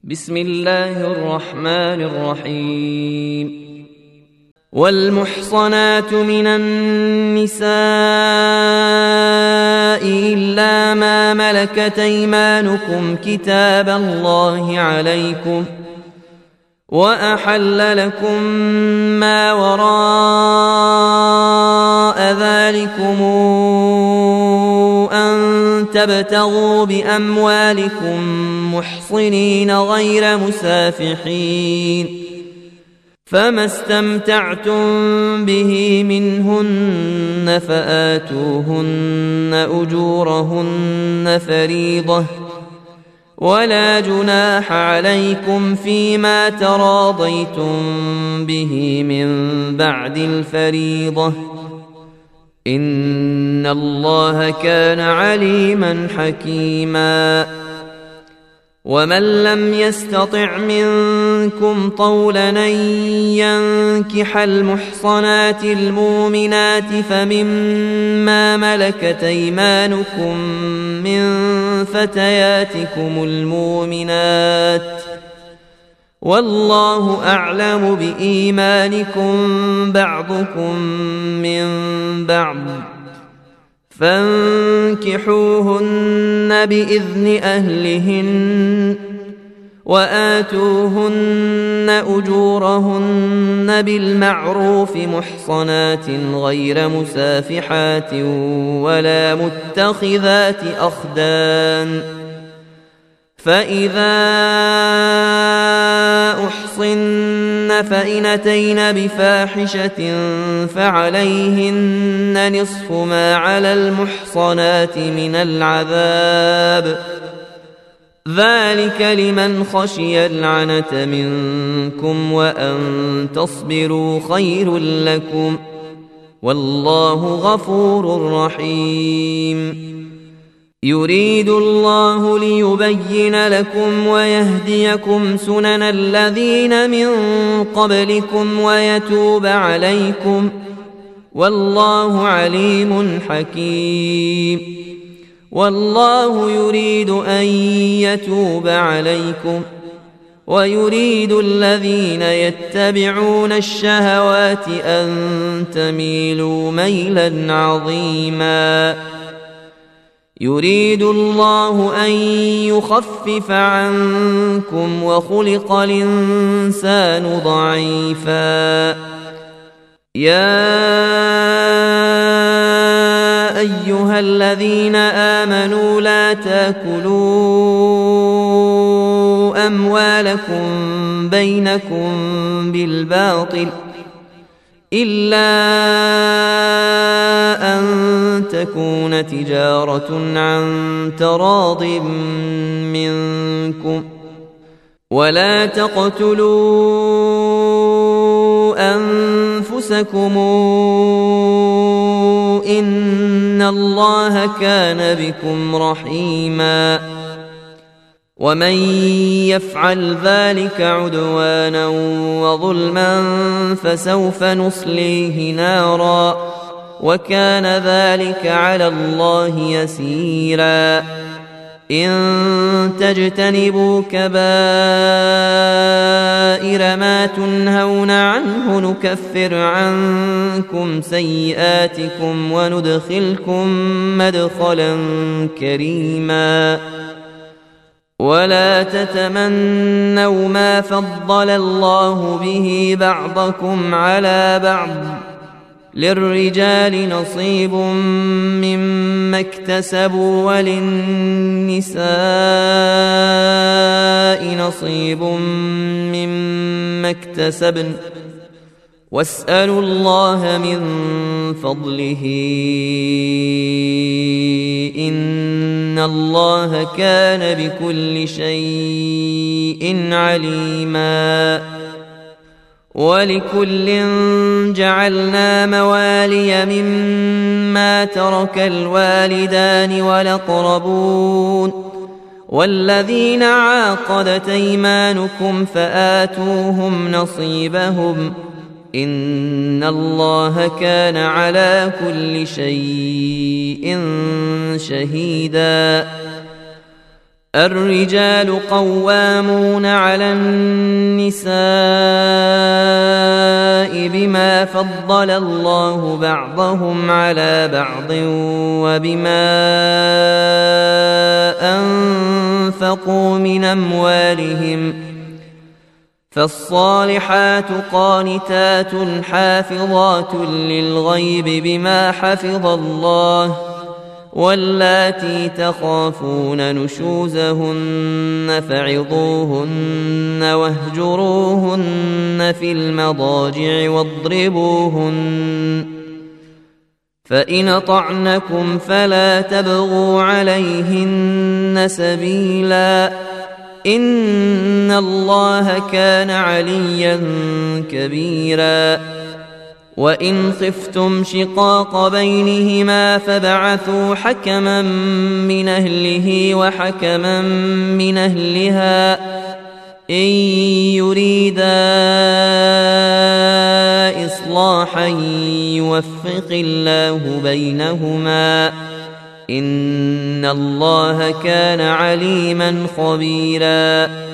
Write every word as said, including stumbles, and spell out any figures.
بسم الله الرحمن الرحيم. والمحصنات من النساء إلا ما ملكت أيمانكم كتاب الله عليكم، وأحل لكم ما وراء ذلكم أن تبتغوا بأموالكم محصنين غير مسافحين، فما استمتعتم به منهن فآتوهن أجورهن فريضة، ولا جناح عليكم فيما تراضيتم به من بعد الفريضة، إن الله كان عليما حكيما. ومن لم يستطع منكم طولا أن ينكح المحصنات المؤمنات فمما ملكت أيمانكم من فتياتكم المؤمنات، والله أعلم بإيمانكم بعضكم من بعض، فانكحوهن بإذن أهلهن، وآتوهن أجورهن بالمعروف محصنات غير مسافحات ولا متخذات أخدان، فإذا أحصن فإن أتين بفاحشة فعليهن نصف ما على المحصنات من العذاب، ذلك لمن خشي العنة منكم، وأن تصبروا خير لكم، والله غفور رحيم. يريد الله ليبين لكم ويهديكم سنن الذين من قبلكم ويتوب عليكم، والله عليم حكيم. والله يريد أن يتوب عليكم، ويريد الذين يتبعون الشهوات أن تميلوا ميلا عظيما. يريد الله أن يخفف عنكم وخلق الإنسان ضعيفا. يا أيها الذين آمنوا لا تأكلوا أموالكم بينكم بالباطل إلا أن تكون تجارة عن تراض منكم، ولا تقتلوا أنفسكم إن الله كان بكم رحيما. ومن يفعل ذلك عدوانا وظلما فسوف نصليه نارا، وكان ذلك على الله يسيرا. إن تجتنبوا كبائر ما تنهون عنه نكفر عنكم سيئاتكم وندخلكم مدخلا كريما. ولا تتمنوا ما فضل الله به بعضكم على بعض، للرجال نصيب مما اكتسبوا وللنساء نصيب مما اكتسبن، واسألوا الله من فضله إن الله كان بكل شيء عليما. ولكل جعلنا موالي مما ترك الوالدان والأقربون والذين عاقدت أيمانكم فآتوهم نصيبهم، إن الله كان على كل شيء شهيدا. الرجال قوامون على النساء بما فضل الله بعضهم على بعض وبما أنفقوا من أموالهم فالصالحات قانتات حافظات للغيب بما حفظ الله واللاتي تخافون نشوزهن فعظوهن واهجروهن في المضاجع واضربوهن فإن طعنكم فلا تبغوا عليهن سبيلا إن الله كان عليا كبيرا وإن خفتم شقاق بينهما فابعثوا حكما من أهله وحكما من أهلها إن يريدا إصلاحا يوفق الله بينهما إن الله كان عليما خبيرا